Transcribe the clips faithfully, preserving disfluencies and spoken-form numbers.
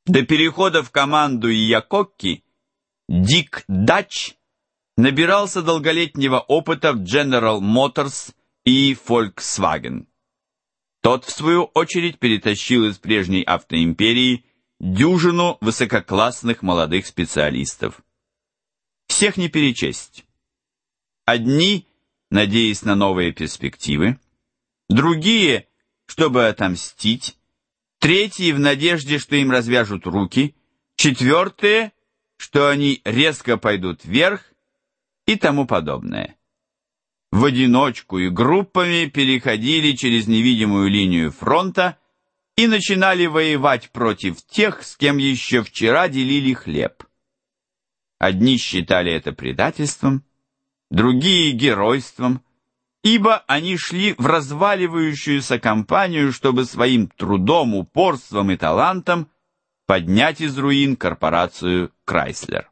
До перехода в команду Иякокки Дик Дач набирался долголетнего опыта в General Motors и Volkswagen. Тот, в свою очередь, перетащил из прежней автоимперии дюжину высококлассных молодых специалистов. Всех не перечесть. Одни, надеясь на новые перспективы, другие, чтобы отомстить, третьи в надежде, что им развяжут руки, четвертые, что они резко пойдут вверх и тому подобное. В одиночку и группами переходили через невидимую линию фронта и начинали воевать против тех, с кем еще вчера делили хлеб. Одни считали это предательством, другие — геройством, ибо они шли в разваливающуюся кампанию, чтобы своим трудом, упорством и талантом поднять из руин корпорацию Крайслер.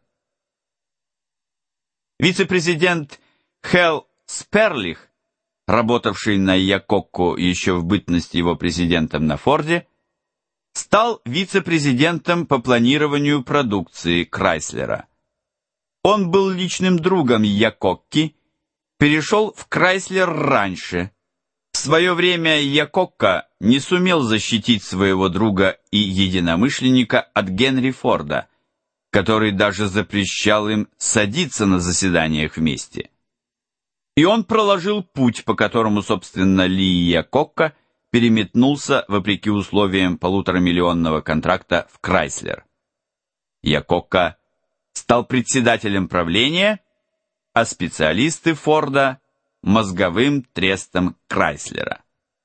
Вице-президент Хелл Сперлих, работавший на Иякокку еще в бытность его президентом на Форде, стал вице-президентом по планированию продукции Крайслера. Он был личным другом Иякокки, перешел в Крайслер раньше. В свое время Иякокка не сумел защитить своего друга и единомышленника от Генри Форда, который даже запрещал им садиться на заседаниях вместе. И он проложил путь, по которому, собственно, Ли Иякокка переметнулся, вопреки условиям полуторамиллионного контракта в Крайслер. Иякокка стал председателем правления, а специалисты Форда – мозговым трестом Крайслера.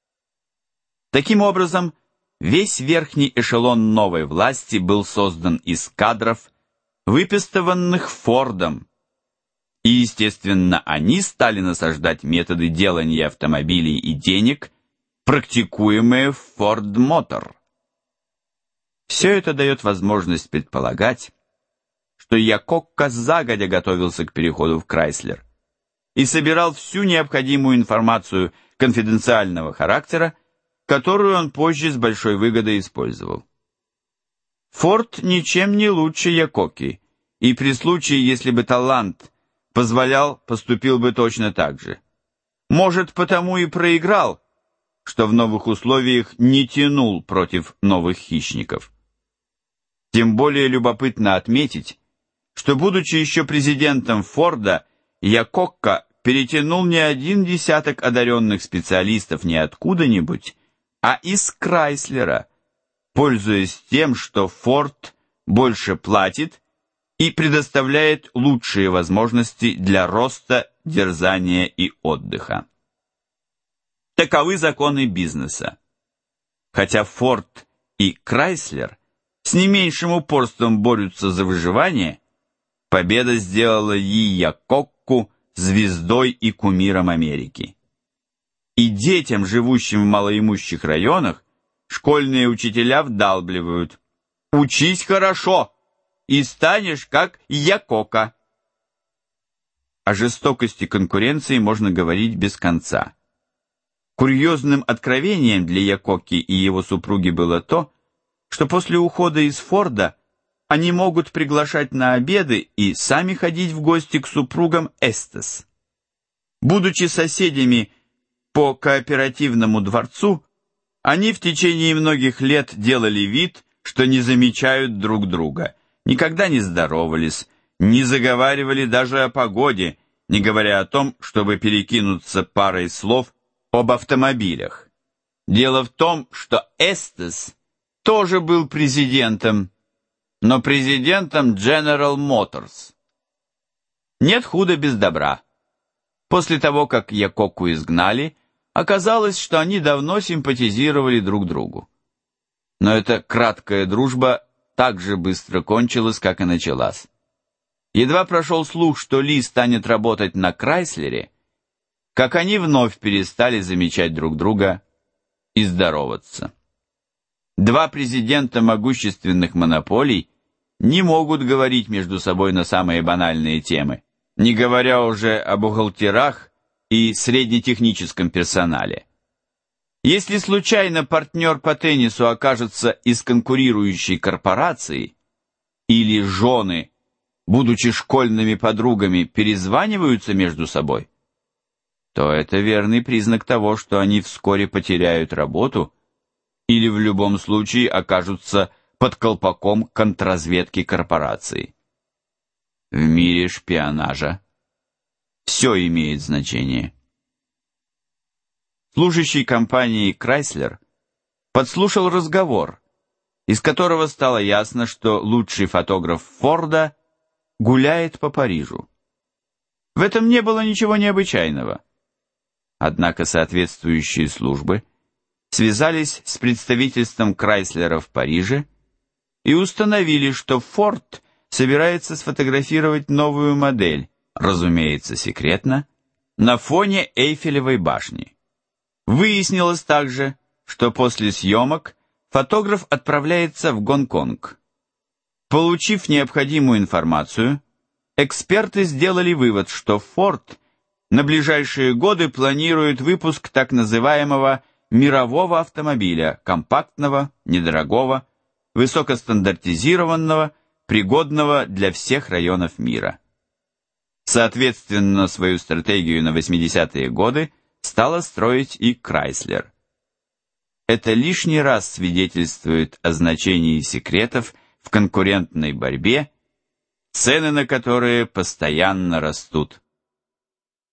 Таким образом, весь верхний эшелон новой власти был создан из кадров, выпистыванных Фордом, и, естественно, они стали насаждать методы делания автомобилей и денег, практикуемые в Ford Motor. Все это дает возможность предполагать, что Иякокка загодя готовился к переходу в Крайслер и собирал всю необходимую информацию конфиденциального характера, которую он позже с большой выгодой использовал. Форд ничем не лучше Иякокки, и при случае, если бы талант позволял, поступил бы точно так же. Может, потому и проиграл, что в новых условиях не тянул против новых хищников. Тем более любопытно отметить, что, будучи еще президентом Форда, Иякокка перетянул не один десяток одаренных специалистов не откуда-нибудь, а из Крайслера, пользуясь тем, что Форд больше платит и предоставляет лучшие возможности для роста, дерзания и отдыха. Таковы законы бизнеса. Хотя Форд и Крайслер с не меньшим упорством борются за выживание, победа сделала Иякокку звездой и кумиром Америки. И детям, живущим в малоимущих районах, школьные учителя вдалбливают: «Учись хорошо, и станешь как Иякокка». О жестокости конкуренции можно говорить без конца. Курьезным откровением для Иякокки и его супруги было то, что после ухода из Форда они могут приглашать на обеды и сами ходить в гости к супругам Эстес. Будучи соседями по кооперативному дворцу, они в течение многих лет делали вид, что не замечают друг друга, никогда не здоровались, не заговаривали даже о погоде, не говоря о том, чтобы перекинуться парой слов об автомобилях. Дело в том, что Эстес тоже был президентом, но президентом General Motors. Нет худа без добра. После того, как Иякокку изгнали, оказалось, что они давно симпатизировали друг другу. Но эта краткая дружба так же быстро кончилась, как и началась. Едва прошел слух, что Ли станет работать на Крайслере, как они вновь перестали замечать друг друга и здороваться. Два президента могущественных монополий не могут говорить между собой на самые банальные темы, не говоря уже о бухгалтерах и среднетехническом персонале. Если случайно партнер по теннису окажется из конкурирующей корпорации, или жены, будучи школьными подругами, перезваниваются между собой, то это верный признак того, что они вскоре потеряют работу или в любом случае окажутся под колпаком контрразведки корпорации. В мире шпионажа все имеет значение. Служащий компании Chrysler подслушал разговор, из которого стало ясно, что лучший фотограф Форда гуляет по Парижу. В этом не было ничего необычайного. Однако соответствующие службы связались с представительством Крайслера в Париже и установили, что Форд собирается сфотографировать новую модель, разумеется, секретно, на фоне Эйфелевой башни. Выяснилось также, что после съемок фотограф отправляется в Гонконг. Получив необходимую информацию, эксперты сделали вывод, что Форд на ближайшие годы планирует выпуск так называемого мирового автомобиля, компактного, недорогого, высокостандартизированного, пригодного для всех районов мира. Соответственно, свою стратегию на восьмидесятые годы стала строить и Крайслер. Это лишний раз свидетельствует о значении секретов в конкурентной борьбе, цены на которые постоянно растут.